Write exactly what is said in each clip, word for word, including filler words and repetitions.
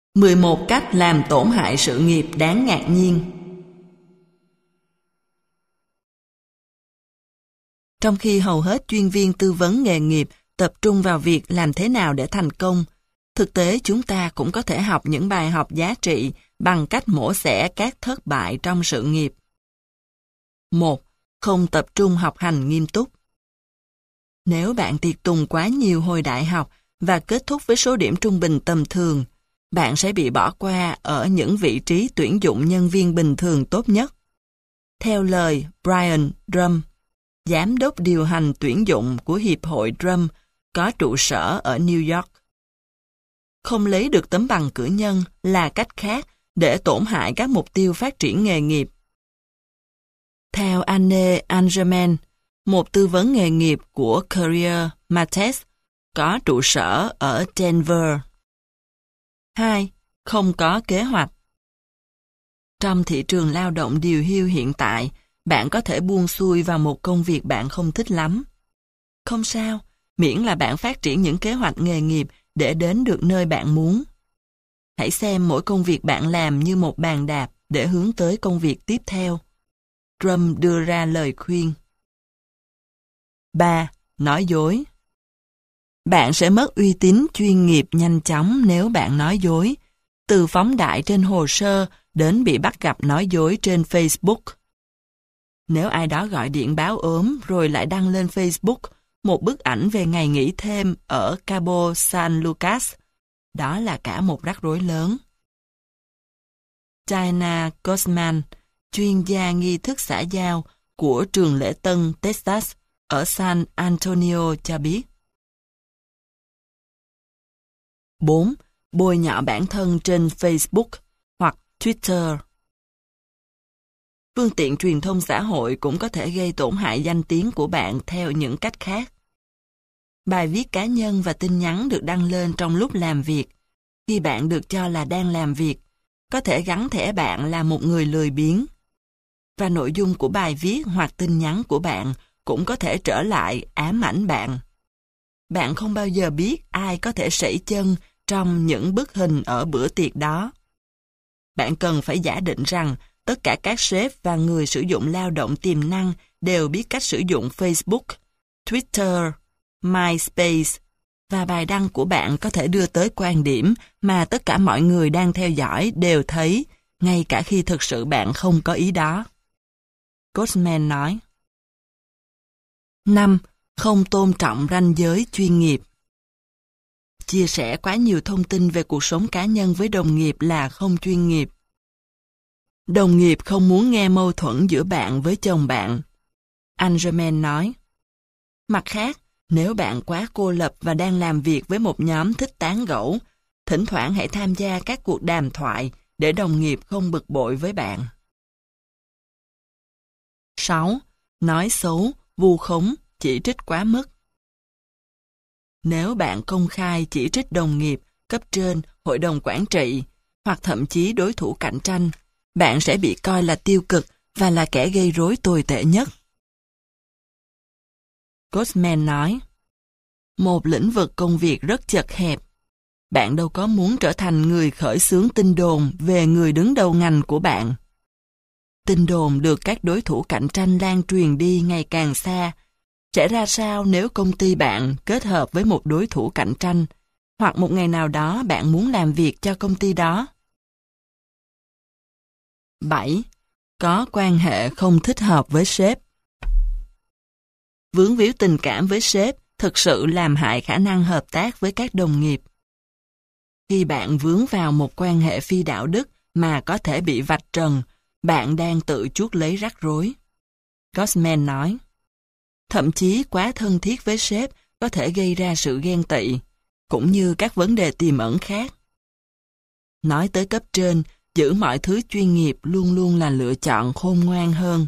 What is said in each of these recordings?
mười một cách làm tổn hại sự nghiệp đáng ngạc nhiên. Trong khi hầu hết chuyên viên tư vấn nghề nghiệp tập trung vào việc làm thế nào để thành công, thực tế chúng ta cũng có thể học những bài học giá trị bằng cách mổ xẻ các thất bại trong sự nghiệp. một. Không tập trung học hành nghiêm túc. Nếu bạn tiệc tùng quá nhiều hồi đại học và kết thúc với số điểm trung bình tầm thường, bạn sẽ bị bỏ qua ở những vị trí tuyển dụng nhân viên bình thường tốt nhất. Theo lời Brian Drum, giám đốc điều hành tuyển dụng của Hiệp hội Drum có trụ sở ở New York. Không lấy được tấm bằng cử nhân là cách khác để tổn hại các mục tiêu phát triển nghề nghiệp. Theo Anne Angerman, một tư vấn nghề nghiệp của Career Matters có trụ sở ở Denver. hai. Không có kế hoạch. Trong thị trường lao động điều hưu hiện tại, bạn có thể buông xuôi vào một công việc bạn không thích lắm. Không sao, miễn là bạn phát triển những kế hoạch nghề nghiệp để đến được nơi bạn muốn. Hãy xem mỗi công việc bạn làm như một bàn đạp để hướng tới công việc tiếp theo. Drum đưa ra lời khuyên. ba. Nói dối. Bạn sẽ mất uy tín chuyên nghiệp nhanh chóng nếu bạn nói dối, từ phóng đại trên hồ sơ đến bị bắt gặp nói dối trên Facebook. Nếu ai đó gọi điện báo ốm rồi lại đăng lên Facebook một bức ảnh về ngày nghỉ thêm ở Cabo San Lucas, đó là cả một rắc rối lớn. Diana Guzman, chuyên gia nghi thức xã giao của trường lễ tân Texas ở San Antonio cho biết. bốn. Bôi nhọ bản thân trên Facebook hoặc Twitter. Phương tiện truyền thông xã hội cũng có thể gây tổn hại danh tiếng của bạn theo những cách khác. Bài viết cá nhân và tin nhắn được đăng lên trong lúc làm việc, khi bạn được cho là đang làm việc, có thể gắn thẻ bạn là một người lười biếng. Và nội dung của bài viết hoặc tin nhắn của bạn cũng có thể trở lại ám ảnh bạn. Bạn không bao giờ biết ai có thể sẩy chân trong những bức hình ở bữa tiệc đó. Bạn cần phải giả định rằng tất cả các sếp và người sử dụng lao động tiềm năng đều biết cách sử dụng Facebook, Twitter, MySpace, và bài đăng của bạn có thể đưa tới quan điểm mà tất cả mọi người đang theo dõi đều thấy, ngay cả khi thực sự bạn không có ý đó. Guzman nói. năm. Không tôn trọng ranh giới chuyên nghiệp. Chia sẻ quá nhiều thông tin về cuộc sống cá nhân với đồng nghiệp là không chuyên nghiệp. Đồng nghiệp không muốn nghe mâu thuẫn giữa bạn với chồng bạn. Angerman nói. Mặt khác, nếu bạn quá cô lập và đang làm việc với một nhóm thích tán gẫu, thỉnh thoảng hãy tham gia các cuộc đàm thoại để đồng nghiệp không bực bội với bạn. sáu. Nói xấu, vu khống, chỉ trích quá mức. Nếu bạn công khai chỉ trích đồng nghiệp, cấp trên, hội đồng quản trị, hoặc thậm chí đối thủ cạnh tranh, bạn sẽ bị coi là tiêu cực và là kẻ gây rối tồi tệ nhất. Guzman nói, một lĩnh vực công việc rất chật hẹp. Bạn đâu có muốn trở thành người khởi xướng tin đồn về người đứng đầu ngành của bạn. Tin đồn được các đối thủ cạnh tranh lan truyền đi ngày càng xa. Sẽ ra sao nếu công ty bạn kết hợp với một đối thủ cạnh tranh, hoặc một ngày nào đó bạn muốn làm việc cho công ty đó? bảy. Có quan hệ không thích hợp với sếp. Vướng víu tình cảm với sếp thực sự làm hại khả năng hợp tác với các đồng nghiệp. Khi bạn vướng vào một quan hệ phi đạo đức mà có thể bị vạch trần, bạn đang tự chuốc lấy rắc rối. Guzman nói, thậm chí quá thân thiết với sếp có thể gây ra sự ghen tị, cũng như các vấn đề tiềm ẩn khác. Nói tới cấp trên, giữ mọi thứ chuyên nghiệp luôn luôn là lựa chọn khôn ngoan hơn.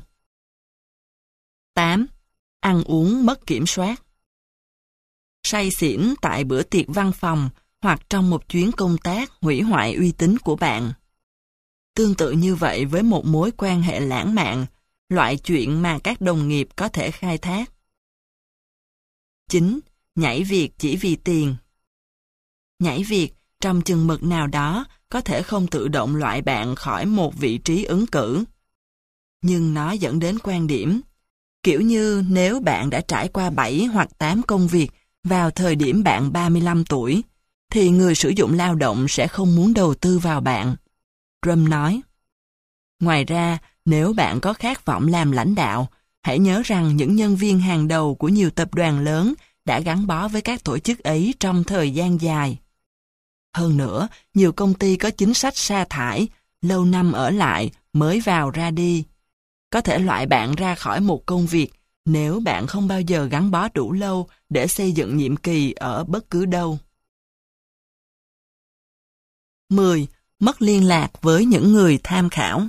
tám. Ăn uống mất kiểm soát. Say xỉn tại bữa tiệc văn phòng hoặc trong một chuyến công tác hủy hoại uy tín của bạn. Tương tự như vậy với một mối quan hệ lãng mạn, loại chuyện mà các đồng nghiệp có thể khai thác. chín. Nhảy việc chỉ vì tiền. Nhảy việc trong chừng mực nào đó, có thể không tự động loại bạn khỏi một vị trí ứng cử. Nhưng nó dẫn đến quan điểm, kiểu như nếu bạn đã trải qua bảy hoặc tám công việc vào thời điểm bạn ba mươi lăm tuổi, thì người sử dụng lao động sẽ không muốn đầu tư vào bạn. Trump nói. Ngoài ra, nếu bạn có khát vọng làm lãnh đạo, hãy nhớ rằng những nhân viên hàng đầu của nhiều tập đoàn lớn đã gắn bó với các tổ chức ấy trong thời gian dài. Hơn nữa, nhiều công ty có chính sách sa thải, lâu năm ở lại, mới vào ra đi. Có thể loại bạn ra khỏi một công việc nếu bạn không bao giờ gắn bó đủ lâu để xây dựng nhiệm kỳ ở bất cứ đâu. mười. Mất liên lạc với những người tham khảo.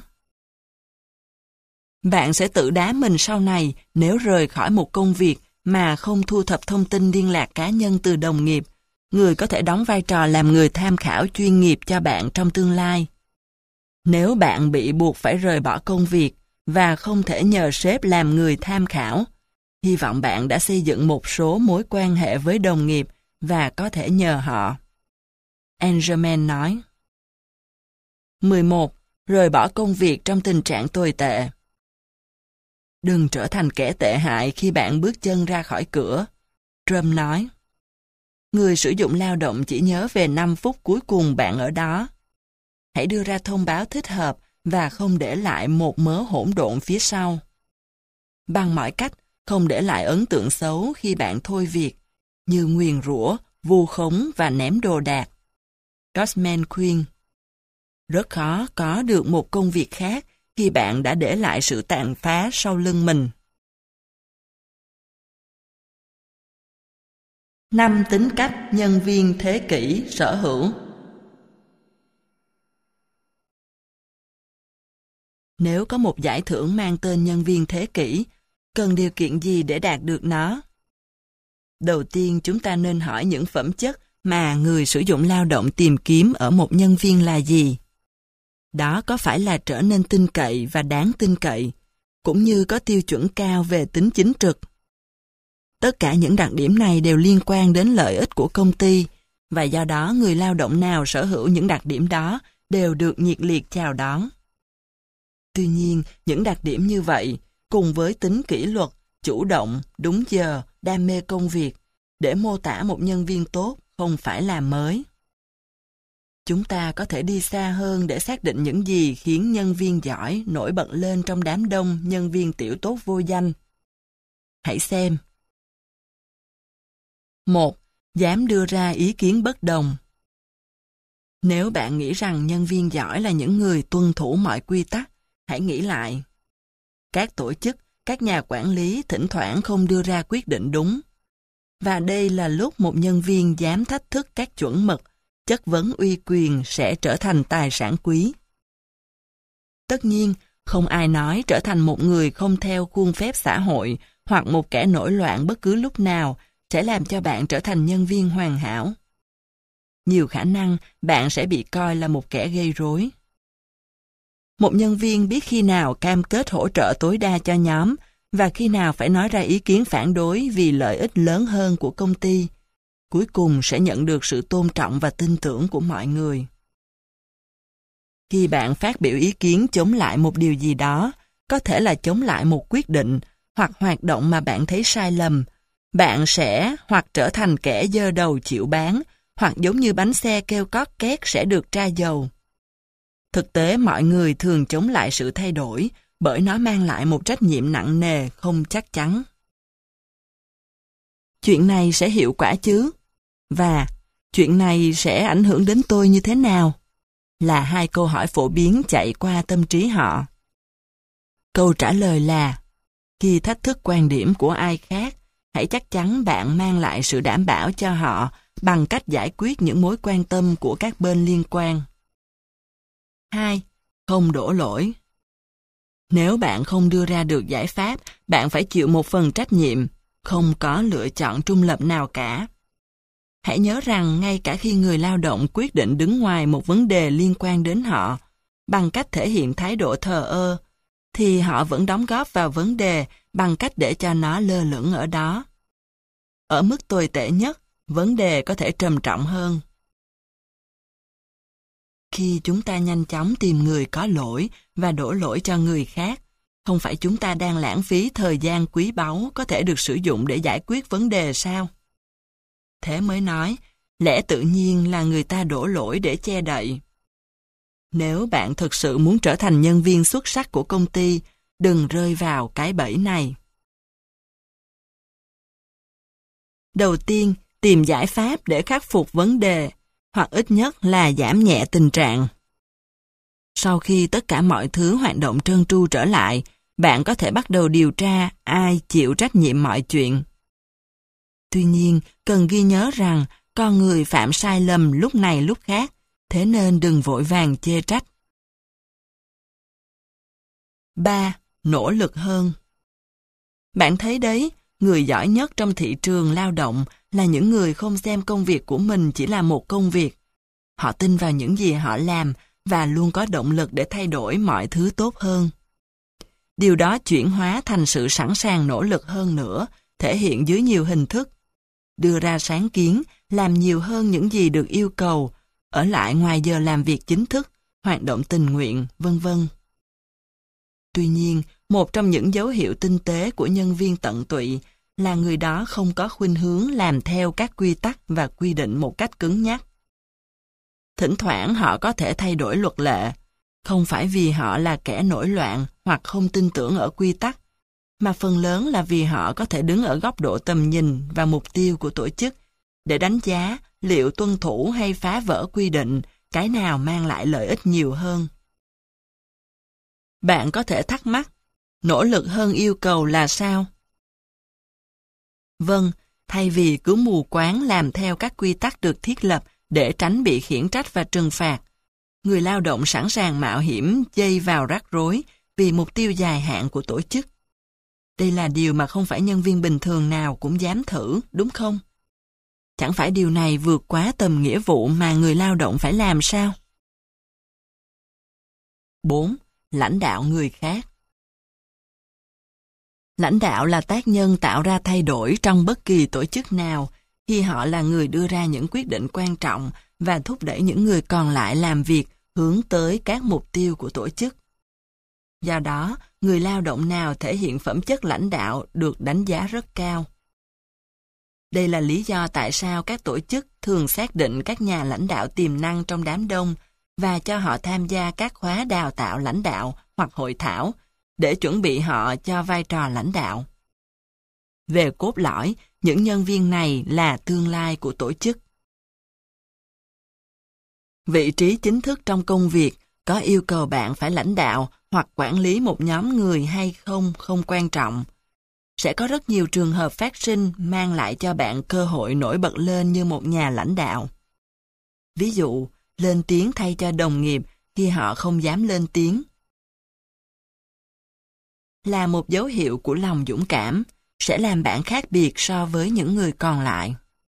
Bạn sẽ tự đá mình sau này nếu rời khỏi một công việc mà không thu thập thông tin liên lạc cá nhân từ đồng nghiệp, người có thể đóng vai trò làm người tham khảo chuyên nghiệp cho bạn trong tương lai. Nếu bạn bị buộc phải rời bỏ công việc và không thể nhờ sếp làm người tham khảo, hy vọng bạn đã xây dựng một số mối quan hệ với đồng nghiệp và có thể nhờ họ. Angerman nói. mười một. Rời bỏ công việc trong tình trạng tồi tệ. Đừng trở thành kẻ tệ hại khi bạn bước chân ra khỏi cửa. Trump nói. Người sử dụng lao động chỉ nhớ về năm phút cuối cùng bạn ở đó. Hãy đưa ra thông báo thích hợp và không để lại một mớ hỗn độn phía sau. Bằng mọi cách, không để lại ấn tượng xấu khi bạn thôi việc, như nguyền rủa, vu khống và ném đồ đạc. Gottman khuyên. Rất khó có được một công việc khác khi bạn đã để lại sự tàn phá sau lưng mình. Năm tính cách nhân viên thế kỷ sở hữu. Nếu có một giải thưởng mang tên nhân viên thế kỷ, cần điều kiện gì để đạt được nó? Đầu tiên, chúng ta nên hỏi những phẩm chất mà người sử dụng lao động tìm kiếm ở một nhân viên là gì? Đó có phải là trở nên tin cậy và đáng tin cậy, cũng như có tiêu chuẩn cao về tính chính trực? Tất cả những đặc điểm này đều liên quan đến lợi ích của công ty, và do đó người lao động nào sở hữu những đặc điểm đó đều được nhiệt liệt chào đón. Tuy nhiên, những đặc điểm như vậy, cùng với tính kỷ luật, chủ động, đúng giờ, đam mê công việc, để mô tả một nhân viên tốt không phải là mới. Chúng ta có thể đi xa hơn để xác định những gì khiến nhân viên giỏi nổi bật lên trong đám đông nhân viên tiểu tốt vô danh. Hãy xem. một. Dám đưa ra ý kiến bất đồng. Nếu bạn nghĩ rằng nhân viên giỏi là những người tuân thủ mọi quy tắc, hãy nghĩ lại. Các tổ chức, các nhà quản lý thỉnh thoảng không đưa ra quyết định đúng. Và đây là lúc một nhân viên dám thách thức các chuẩn mực, chất vấn uy quyền sẽ trở thành tài sản quý. Tất nhiên, không ai nói trở thành một người không theo khuôn phép xã hội hoặc một kẻ nổi loạn bất cứ lúc nào sẽ làm cho bạn trở thành nhân viên hoàn hảo. Nhiều khả năng bạn sẽ bị coi là một kẻ gây rối. Một nhân viên biết khi nào cam kết hỗ trợ tối đa cho nhóm và khi nào phải nói ra ý kiến phản đối vì lợi ích lớn hơn của công ty, cuối cùng sẽ nhận được sự tôn trọng và tin tưởng của mọi người. Khi bạn phát biểu ý kiến chống lại một điều gì đó, có thể là chống lại một quyết định hoặc hoạt động mà bạn thấy sai lầm, bạn sẽ hoặc trở thành kẻ giơ đầu chịu bán, hoặc giống như bánh xe kêu cót két sẽ được tra dầu. Thực tế, mọi người thường chống lại sự thay đổi bởi nó mang lại một trách nhiệm nặng nề không chắc chắn. Chuyện này sẽ hiệu quả chứ? Và chuyện này sẽ ảnh hưởng đến tôi như thế nào? Là hai câu hỏi phổ biến chạy qua tâm trí họ. Câu trả lời là, khi thách thức quan điểm của ai khác, hãy chắc chắn bạn mang lại sự đảm bảo cho họ bằng cách giải quyết những mối quan tâm của các bên liên quan. hai. Không đổ lỗi. Nếu bạn không đưa ra được giải pháp, bạn phải chịu một phần trách nhiệm, không có lựa chọn trung lập nào cả. Hãy nhớ rằng ngay cả khi người lao động quyết định đứng ngoài một vấn đề liên quan đến họ, bằng cách thể hiện thái độ thờ ơ, thì họ vẫn đóng góp vào vấn đề bằng cách để cho nó lơ lửng ở đó. Ở mức tồi tệ nhất, vấn đề có thể trầm trọng hơn. Khi chúng ta nhanh chóng tìm người có lỗi và đổ lỗi cho người khác, không phải chúng ta đang lãng phí thời gian quý báu có thể được sử dụng để giải quyết vấn đề sao? Thế mới nói, lẽ tự nhiên là người ta đổ lỗi để che đậy. Nếu bạn thực sự muốn trở thành nhân viên xuất sắc của công ty, đừng rơi vào cái bẫy này. Đầu tiên, tìm giải pháp để khắc phục vấn đề, hoặc ít nhất là giảm nhẹ tình trạng. Sau khi tất cả mọi thứ hoạt động trơn tru trở lại, bạn có thể bắt đầu điều tra ai chịu trách nhiệm mọi chuyện. Tuy nhiên, cần ghi nhớ rằng con người phạm sai lầm lúc này lúc khác, thế nên đừng vội vàng chê trách. ba. Nỗ lực hơn. Bạn thấy đấy, người giỏi nhất trong thị trường lao động là những người không xem công việc của mình chỉ là một công việc. Họ tin vào những gì họ làm và luôn có động lực để thay đổi mọi thứ tốt hơn. Điều đó chuyển hóa thành sự sẵn sàng nỗ lực hơn nữa, thể hiện dưới nhiều hình thức. Đưa ra sáng kiến, làm nhiều hơn những gì được yêu cầu, ở lại ngoài giờ làm việc chính thức, hoạt động tình nguyện, vân vân. Tuy nhiên, một trong những dấu hiệu tinh tế của nhân viên tận tụy là người đó không có khuynh hướng làm theo các quy tắc và quy định một cách cứng nhắc. Thỉnh thoảng họ có thể thay đổi luật lệ, không phải vì họ là kẻ nổi loạn hoặc không tin tưởng ở quy tắc, mà phần lớn là vì họ có thể đứng ở góc độ tầm nhìn và mục tiêu của tổ chức để đánh giá liệu tuân thủ hay phá vỡ quy định, cái nào mang lại lợi ích nhiều hơn. Bạn có thể thắc mắc, nỗ lực hơn yêu cầu là sao? Vâng, thay vì cứ mù quáng làm theo các quy tắc được thiết lập để tránh bị khiển trách và trừng phạt, người lao động sẵn sàng mạo hiểm dây vào rắc rối vì mục tiêu dài hạn của tổ chức. Đây là điều mà không phải nhân viên bình thường nào cũng dám thử, đúng không? Chẳng phải điều này vượt quá tầm nghĩa vụ mà người lao động phải làm sao? bốn. Lãnh đạo người khác. Lãnh đạo là tác nhân tạo ra thay đổi trong bất kỳ tổ chức nào khi họ là người đưa ra những quyết định quan trọng và thúc đẩy những người còn lại làm việc hướng tới các mục tiêu của tổ chức. Do đó, người lao động nào thể hiện phẩm chất lãnh đạo được đánh giá rất cao. Đây là lý do tại sao các tổ chức thường xác định các nhà lãnh đạo tiềm năng trong đám đông và cho họ tham gia các khóa đào tạo lãnh đạo hoặc hội thảo để chuẩn bị họ cho vai trò lãnh đạo. Về cốt lõi, những nhân viên này là tương lai của tổ chức. Vị trí chính thức trong công việc có yêu cầu bạn phải lãnh đạo hoặc quản lý một nhóm người hay không không quan trọng. Sẽ có rất nhiều trường hợp phát sinh mang lại cho bạn cơ hội nổi bật lên như một nhà lãnh đạo. Ví dụ, lên tiếng thay cho đồng nghiệp khi họ không dám lên tiếng. Là một dấu hiệu của lòng dũng cảm, sẽ làm bạn khác biệt so với những người còn lại.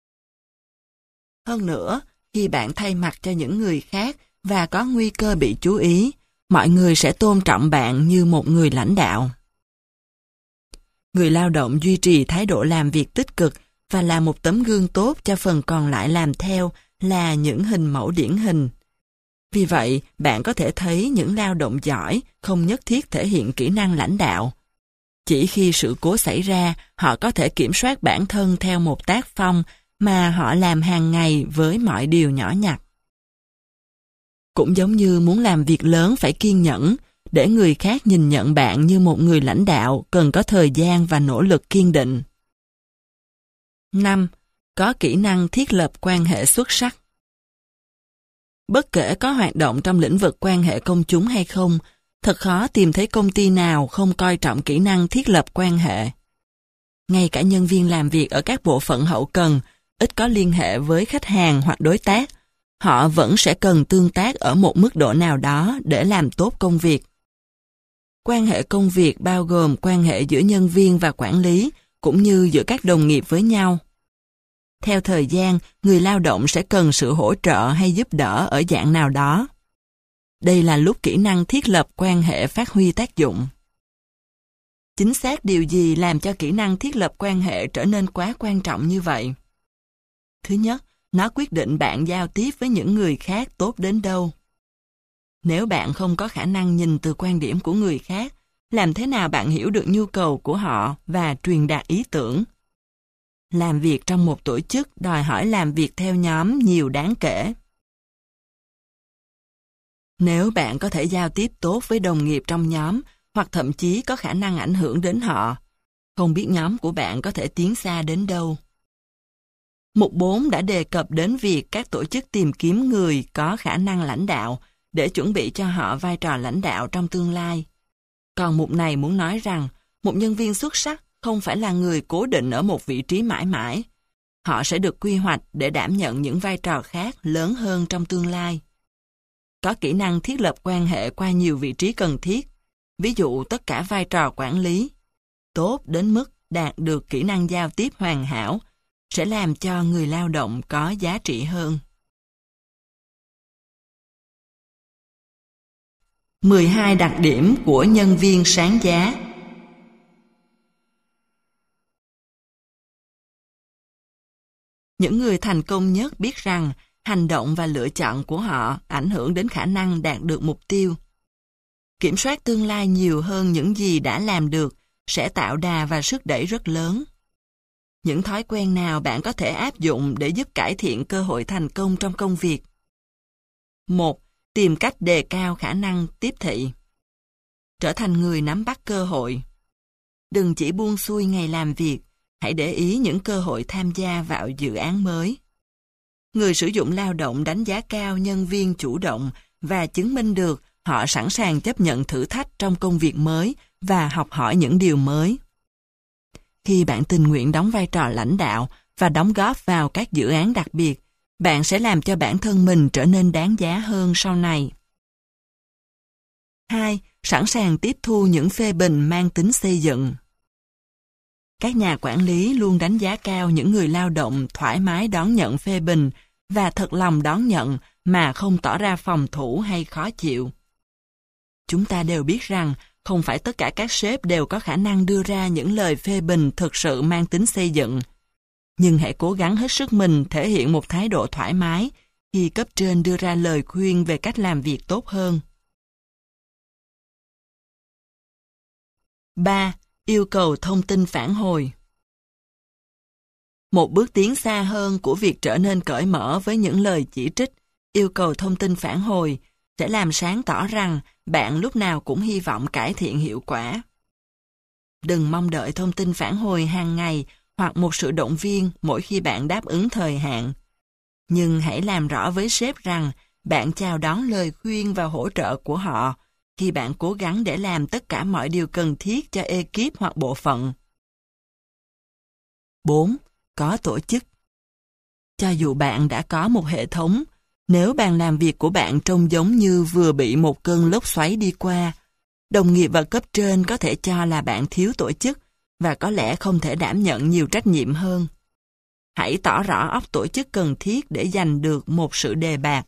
Hơn nữa, khi bạn thay mặt cho những người khác và có nguy cơ bị chú ý, mọi người sẽ tôn trọng bạn như một người lãnh đạo. Người lao động duy trì thái độ làm việc tích cực và là một tấm gương tốt cho phần còn lại làm theo là những hình mẫu điển hình. Vì vậy, bạn có thể thấy những lao động giỏi không nhất thiết thể hiện kỹ năng lãnh đạo. Chỉ khi sự cố xảy ra, họ có thể kiểm soát bản thân theo một tác phong mà họ làm hàng ngày với mọi điều nhỏ nhặt. Cũng giống như muốn làm việc lớn phải kiên nhẫn, để người khác nhìn nhận bạn như một người lãnh đạo cần có thời gian và nỗ lực kiên định. năm. Có kỹ năng thiết lập quan hệ xuất sắc. Bất kể có hoạt động trong lĩnh vực quan hệ công chúng hay không, thật khó tìm thấy công ty nào không coi trọng kỹ năng thiết lập quan hệ. Ngay cả nhân viên làm việc ở các bộ phận hậu cần, ít có liên hệ với khách hàng hoặc đối tác, họ vẫn sẽ cần tương tác ở một mức độ nào đó để làm tốt công việc. Quan hệ công việc bao gồm quan hệ giữa nhân viên và quản lý, cũng như giữa các đồng nghiệp với nhau. Theo thời gian, người lao động sẽ cần sự hỗ trợ hay giúp đỡ ở dạng nào đó. Đây là lúc kỹ năng thiết lập quan hệ phát huy tác dụng. Chính xác điều gì làm cho kỹ năng thiết lập quan hệ trở nên quá quan trọng như vậy? Thứ nhất, nó quyết định bạn giao tiếp với những người khác tốt đến đâu. Nếu bạn không có khả năng nhìn từ quan điểm của người khác, làm thế nào bạn hiểu được nhu cầu của họ và truyền đạt ý tưởng? Làm việc trong một tổ chức đòi hỏi làm việc theo nhóm nhiều đáng kể. Nếu bạn có thể giao tiếp tốt với đồng nghiệp trong nhóm, hoặc thậm chí có khả năng ảnh hưởng đến họ, không biết nhóm của bạn có thể tiến xa đến đâu. Mục bốn đã đề cập đến việc các tổ chức tìm kiếm người có khả năng lãnh đạo để chuẩn bị cho họ vai trò lãnh đạo trong tương lai. Còn mục này muốn nói rằng, một nhân viên xuất sắc không phải là người cố định ở một vị trí mãi mãi. Họ sẽ được quy hoạch để đảm nhận những vai trò khác lớn hơn trong tương lai. Có kỹ năng thiết lập quan hệ qua nhiều vị trí cần thiết, ví dụ tất cả vai trò quản lý, tốt đến mức đạt được kỹ năng giao tiếp hoàn hảo, sẽ làm cho người lao động có giá trị hơn. mười hai đặc điểm của nhân viên sáng giá. Những người thành công nhất biết rằng hành động và lựa chọn của họ ảnh hưởng đến khả năng đạt được mục tiêu. Kiểm soát tương lai nhiều hơn những gì đã làm được sẽ tạo đà và sức đẩy rất lớn. Những thói quen nào bạn có thể áp dụng để giúp cải thiện cơ hội thành công trong công việc? một. Tìm cách đề cao khả năng tiếp thị. Trở thành người nắm bắt cơ hội. Đừng chỉ buông xuôi ngày làm việc, hãy để ý những cơ hội tham gia vào dự án mới. Người sử dụng lao động đánh giá cao nhân viên chủ động và chứng minh được họ sẵn sàng chấp nhận thử thách trong công việc mới và học hỏi những điều mới. Khi bạn tình nguyện đóng vai trò lãnh đạo và đóng góp vào các dự án đặc biệt, bạn sẽ làm cho bản thân mình trở nên đáng giá hơn sau này. hai. Sẵn sàng tiếp thu những phê bình mang tính xây dựng. Các nhà quản lý luôn đánh giá cao những người lao động thoải mái đón nhận phê bình và thật lòng đón nhận mà không tỏ ra phòng thủ hay khó chịu. Chúng ta đều biết rằng không phải tất cả các sếp đều có khả năng đưa ra những lời phê bình thực sự mang tính xây dựng. Nhưng hãy cố gắng hết sức mình thể hiện một thái độ thoải mái khi cấp trên đưa ra lời khuyên về cách làm việc tốt hơn. ba. Yêu cầu thông tin phản hồi. Một bước tiến xa hơn của việc trở nên cởi mở với những lời chỉ trích, yêu cầu thông tin phản hồi, sẽ làm sáng tỏ rằng bạn lúc nào cũng hy vọng cải thiện hiệu quả. Đừng mong đợi thông tin phản hồi hàng ngày hoặc một sự động viên mỗi khi bạn đáp ứng thời hạn. Nhưng hãy làm rõ với sếp rằng bạn chào đón lời khuyên và hỗ trợ của họ khi bạn cố gắng để làm tất cả mọi điều cần thiết cho ekip hoặc bộ phận. bốn. Có tổ chức. Cho dù bạn đã có một hệ thống, nếu bàn làm việc của bạn trông giống như vừa bị một cơn lốc xoáy đi qua, đồng nghiệp và cấp trên có thể cho là bạn thiếu tổ chức và có lẽ không thể đảm nhận nhiều trách nhiệm hơn. Hãy tỏ rõ óc tổ chức cần thiết để giành được một sự đề bạt.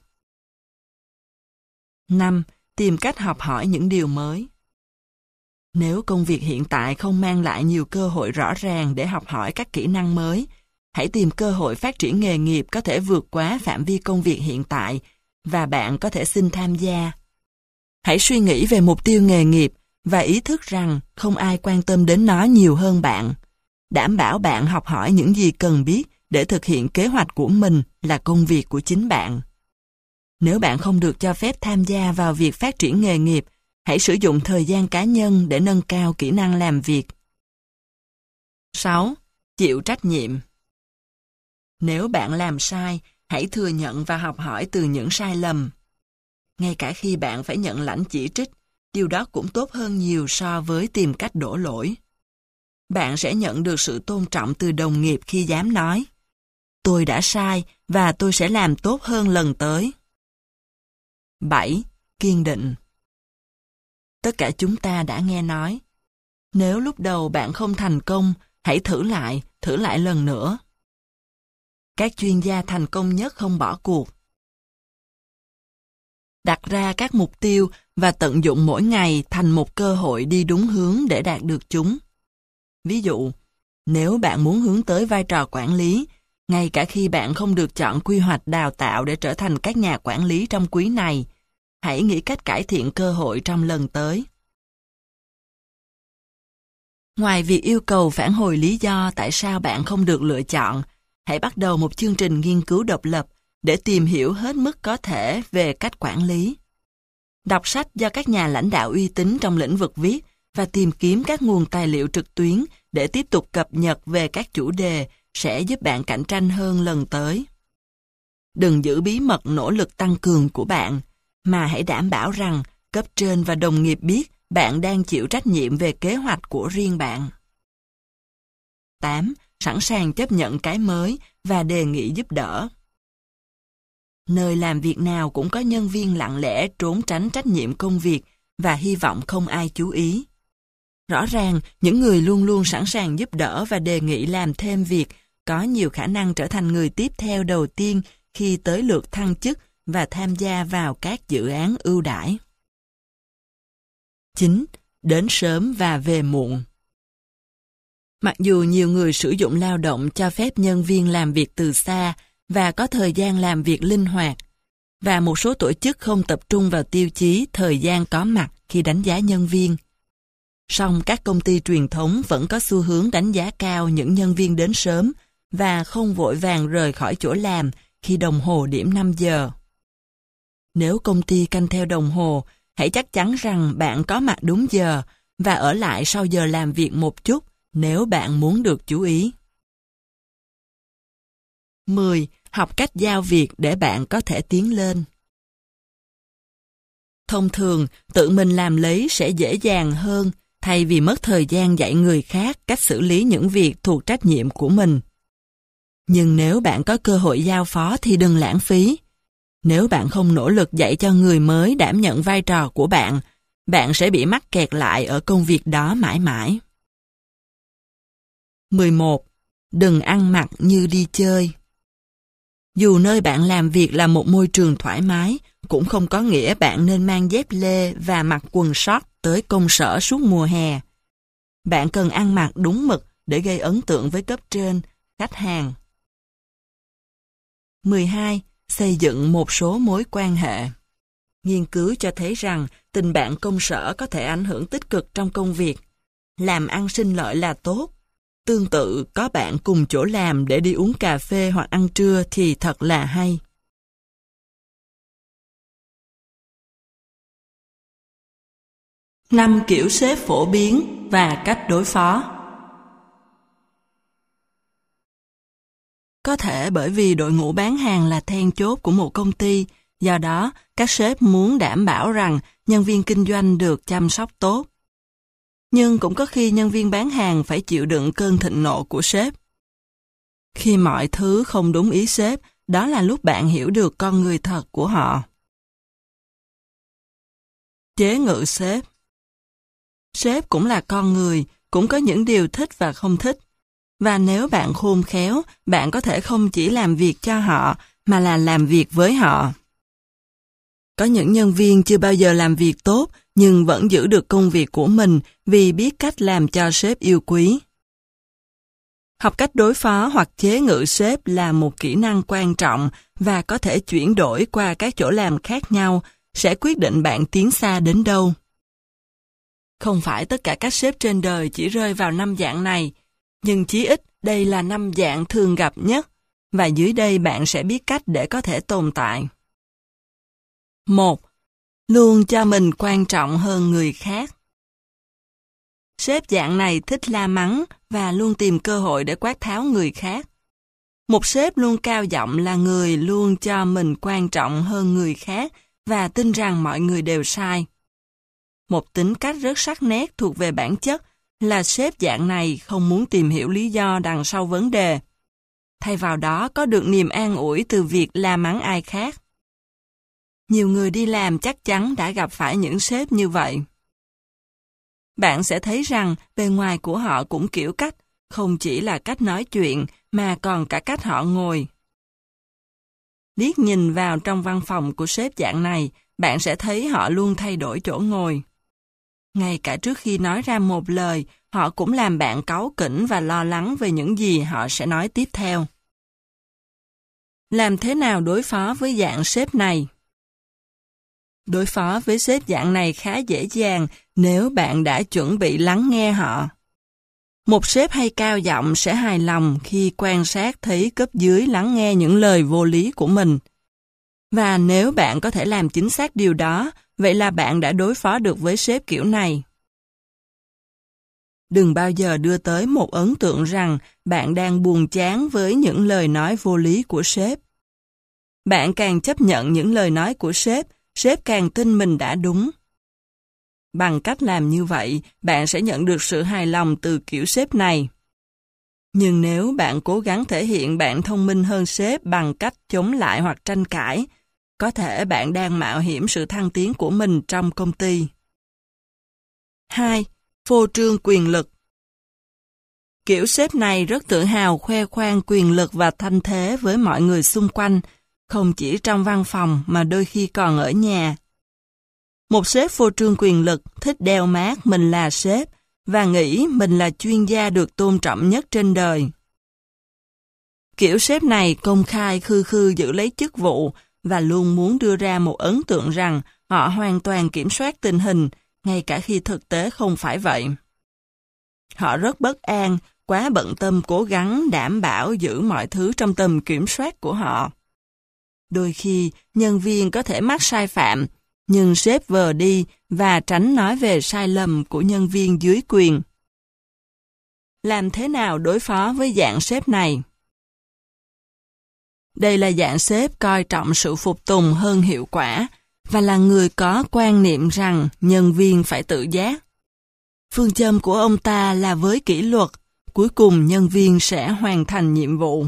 năm. Tìm cách học hỏi những điều mới. Nếu công việc hiện tại không mang lại nhiều cơ hội rõ ràng để học hỏi các kỹ năng mới, hãy tìm cơ hội phát triển nghề nghiệp có thể vượt quá phạm vi công việc hiện tại và bạn có thể xin tham gia. Hãy suy nghĩ về mục tiêu nghề nghiệp và ý thức rằng không ai quan tâm đến nó nhiều hơn bạn. Đảm bảo bạn học hỏi những gì cần biết để thực hiện kế hoạch của mình là công việc của chính bạn. Nếu bạn không được cho phép tham gia vào việc phát triển nghề nghiệp, hãy sử dụng thời gian cá nhân để nâng cao kỹ năng làm việc. sáu. Chịu trách nhiệm. Nếu bạn làm sai, hãy thừa nhận và học hỏi từ những sai lầm. Ngay cả khi bạn phải nhận lãnh chỉ trích, điều đó cũng tốt hơn nhiều so với tìm cách đổ lỗi. Bạn sẽ nhận được sự tôn trọng từ đồng nghiệp khi dám nói, tôi đã sai và tôi sẽ làm tốt hơn lần tới. bảy. Kiên định. Tất cả chúng ta đã nghe nói, nếu lúc đầu bạn không thành công, hãy thử lại, thử lại lần nữa. Các chuyên gia thành công nhất không bỏ cuộc. Đặt ra các mục tiêu và tận dụng mỗi ngày thành một cơ hội đi đúng hướng để đạt được chúng. Ví dụ, nếu bạn muốn hướng tới vai trò quản lý, ngay cả khi bạn không được chọn quy hoạch đào tạo để trở thành các nhà quản lý trong quý này, Hãy nghĩ cách cải thiện cơ hội trong lần tới. Ngoài việc yêu cầu phản hồi lý do tại sao bạn không được lựa chọn, hãy bắt đầu một chương trình nghiên cứu độc lập để tìm hiểu hết mức có thể về cách quản lý. Đọc sách do các nhà lãnh đạo uy tín trong lĩnh vực viết và tìm kiếm các nguồn tài liệu trực tuyến để tiếp tục cập nhật về các chủ đề sẽ giúp bạn cạnh tranh hơn lần tới. Đừng giữ bí mật nỗ lực tăng cường của bạn, mà hãy đảm bảo rằng cấp trên và đồng nghiệp biết bạn đang chịu trách nhiệm về kế hoạch của riêng bạn. tám. Sẵn sàng chấp nhận cái mới và đề nghị giúp đỡ. Nơi làm việc nào cũng có nhân viên lặng lẽ trốn tránh trách nhiệm công việc và hy vọng không ai chú ý. Rõ ràng, những người luôn luôn sẵn sàng giúp đỡ và đề nghị làm thêm việc có nhiều khả năng trở thành người tiếp theo đầu tiên khi tới lượt thăng chức và tham gia vào các dự án ưu đãi. chín. Đến sớm và về muộn. Mặc dù nhiều người sử dụng lao động cho phép nhân viên làm việc từ xa và có thời gian làm việc linh hoạt, và một số tổ chức không tập trung vào tiêu chí thời gian có mặt khi đánh giá nhân viên, song các công ty truyền thống vẫn có xu hướng đánh giá cao những nhân viên đến sớm và không vội vàng rời khỏi chỗ làm khi đồng hồ điểm năm giờ. Nếu công ty canh theo đồng hồ, hãy chắc chắn rằng bạn có mặt đúng giờ và ở lại sau giờ làm việc một chút nếu bạn muốn được chú ý. mười. Học cách giao việc để bạn có thể tiến lên. Thông thường, tự mình làm lấy sẽ dễ dàng hơn thay vì mất thời gian dạy người khác cách xử lý những việc thuộc trách nhiệm của mình. Nhưng nếu bạn có cơ hội giao phó thì đừng lãng phí. Nếu bạn không nỗ lực dạy cho người mới đảm nhận vai trò của bạn, bạn sẽ bị mắc kẹt lại ở công việc đó mãi mãi. mười một. Đừng ăn mặc như đi chơi. Dù nơi bạn làm việc là một môi trường thoải mái, cũng không có nghĩa bạn nên mang dép lê và mặc quần short tới công sở suốt mùa hè. Bạn cần ăn mặc đúng mực để gây ấn tượng với cấp trên, khách hàng. mười hai. Xây dựng một số mối quan hệ. Nghiên cứu cho thấy rằng tình bạn công sở có thể ảnh hưởng tích cực trong công việc. Làm ăn sinh lợi là tốt. Tương tự, có bạn cùng chỗ làm để đi uống cà phê hoặc ăn trưa thì thật là hay. năm kiểu sếp phổ biến và cách đối phó. Có thể bởi vì đội ngũ bán hàng là then chốt của một công ty, do đó các sếp muốn đảm bảo rằng nhân viên kinh doanh được chăm sóc tốt. Nhưng cũng có khi nhân viên bán hàng phải chịu đựng cơn thịnh nộ của sếp. Khi mọi thứ không đúng ý sếp, đó là lúc bạn hiểu được con người thật của họ. Chế ngự sếp. Sếp cũng là con người, cũng có những điều thích và không thích. Và nếu bạn khôn khéo, bạn có thể không chỉ làm việc cho họ, mà là làm việc với họ. Có những nhân viên chưa bao giờ làm việc tốt, nhưng vẫn giữ được công việc của mình vì biết cách làm cho sếp yêu quý. Học cách đối phó hoặc chế ngự sếp là một kỹ năng quan trọng và có thể chuyển đổi qua các chỗ làm khác nhau, sẽ quyết định bạn tiến xa đến đâu. Không phải tất cả các sếp trên đời chỉ rơi vào năm dạng này, nhưng chí ít đây là năm dạng thường gặp nhất, và dưới đây bạn sẽ biết cách để có thể tồn tại. một. Luôn cho mình quan trọng hơn người khác. Sếp dạng này thích la mắng và luôn tìm cơ hội để quát tháo người khác. Một sếp luôn cao giọng là người luôn cho mình quan trọng hơn người khác và tin rằng mọi người đều sai. Một tính cách rất sắc nét thuộc về bản chất là sếp dạng này không muốn tìm hiểu lý do đằng sau vấn đề. Thay vào đó có được niềm an ủi từ việc la mắng ai khác. Nhiều người đi làm chắc chắn đã gặp phải những sếp như vậy. Bạn sẽ thấy rằng bề ngoài của họ cũng kiểu cách, không chỉ là cách nói chuyện mà còn cả cách họ ngồi. Liếc nhìn vào trong văn phòng của sếp dạng này, bạn sẽ thấy họ luôn thay đổi chỗ ngồi. Ngay cả trước khi nói ra một lời, họ cũng làm bạn cáu kỉnh và lo lắng về những gì họ sẽ nói tiếp theo. Làm thế nào đối phó với dạng sếp này? Đối phó với sếp dạng này khá dễ dàng nếu bạn đã chuẩn bị lắng nghe họ. Một sếp hay cao giọng sẽ hài lòng khi quan sát thấy cấp dưới lắng nghe những lời vô lý của mình. Và nếu bạn có thể làm chính xác điều đó, vậy là bạn đã đối phó được với sếp kiểu này. Đừng bao giờ đưa tới một ấn tượng rằng bạn đang buồn chán với những lời nói vô lý của sếp. Bạn càng chấp nhận những lời nói của sếp, sếp càng tin mình đã đúng. Bằng cách làm như vậy, bạn sẽ nhận được sự hài lòng từ kiểu sếp này. Nhưng nếu bạn cố gắng thể hiện bạn thông minh hơn sếp bằng cách chống lại hoặc tranh cãi, có thể bạn đang mạo hiểm sự thăng tiến của mình trong công ty. hai. Phô trương quyền lực. Kiểu sếp này rất tự hào khoe khoang quyền lực và thanh thế với mọi người xung quanh, không chỉ trong văn phòng mà đôi khi còn ở nhà. Một sếp phô trương quyền lực thích đeo mác mình là sếp và nghĩ mình là chuyên gia được tôn trọng nhất trên đời. Kiểu sếp này công khai khư khư giữ lấy chức vụ và luôn muốn đưa ra một ấn tượng rằng họ hoàn toàn kiểm soát tình hình, ngay cả khi thực tế không phải vậy. Họ rất bất an, quá bận tâm cố gắng đảm bảo giữ mọi thứ trong tầm kiểm soát của họ. Đôi khi, nhân viên có thể mắc sai phạm, nhưng sếp vờ đi và tránh nói về sai lầm của nhân viên dưới quyền. Làm thế nào đối phó với dạng sếp này? Đây là dạng sếp coi trọng sự phục tùng hơn hiệu quả và là người có quan niệm rằng nhân viên phải tự giác. Phương châm của ông ta là với kỷ luật, cuối cùng nhân viên sẽ hoàn thành nhiệm vụ.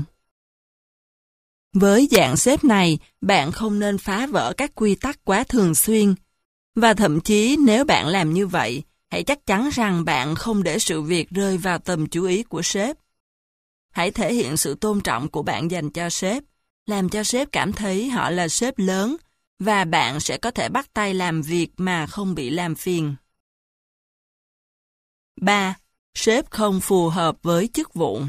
Với dạng sếp này, bạn không nên phá vỡ các quy tắc quá thường xuyên. Và thậm chí nếu bạn làm như vậy, hãy chắc chắn rằng bạn không để sự việc rơi vào tầm chú ý của sếp. Hãy thể hiện sự tôn trọng của bạn dành cho sếp, làm cho sếp cảm thấy họ là sếp lớn, và bạn sẽ có thể bắt tay làm việc mà không bị làm phiền. ba. Sếp không phù hợp với chức vụ.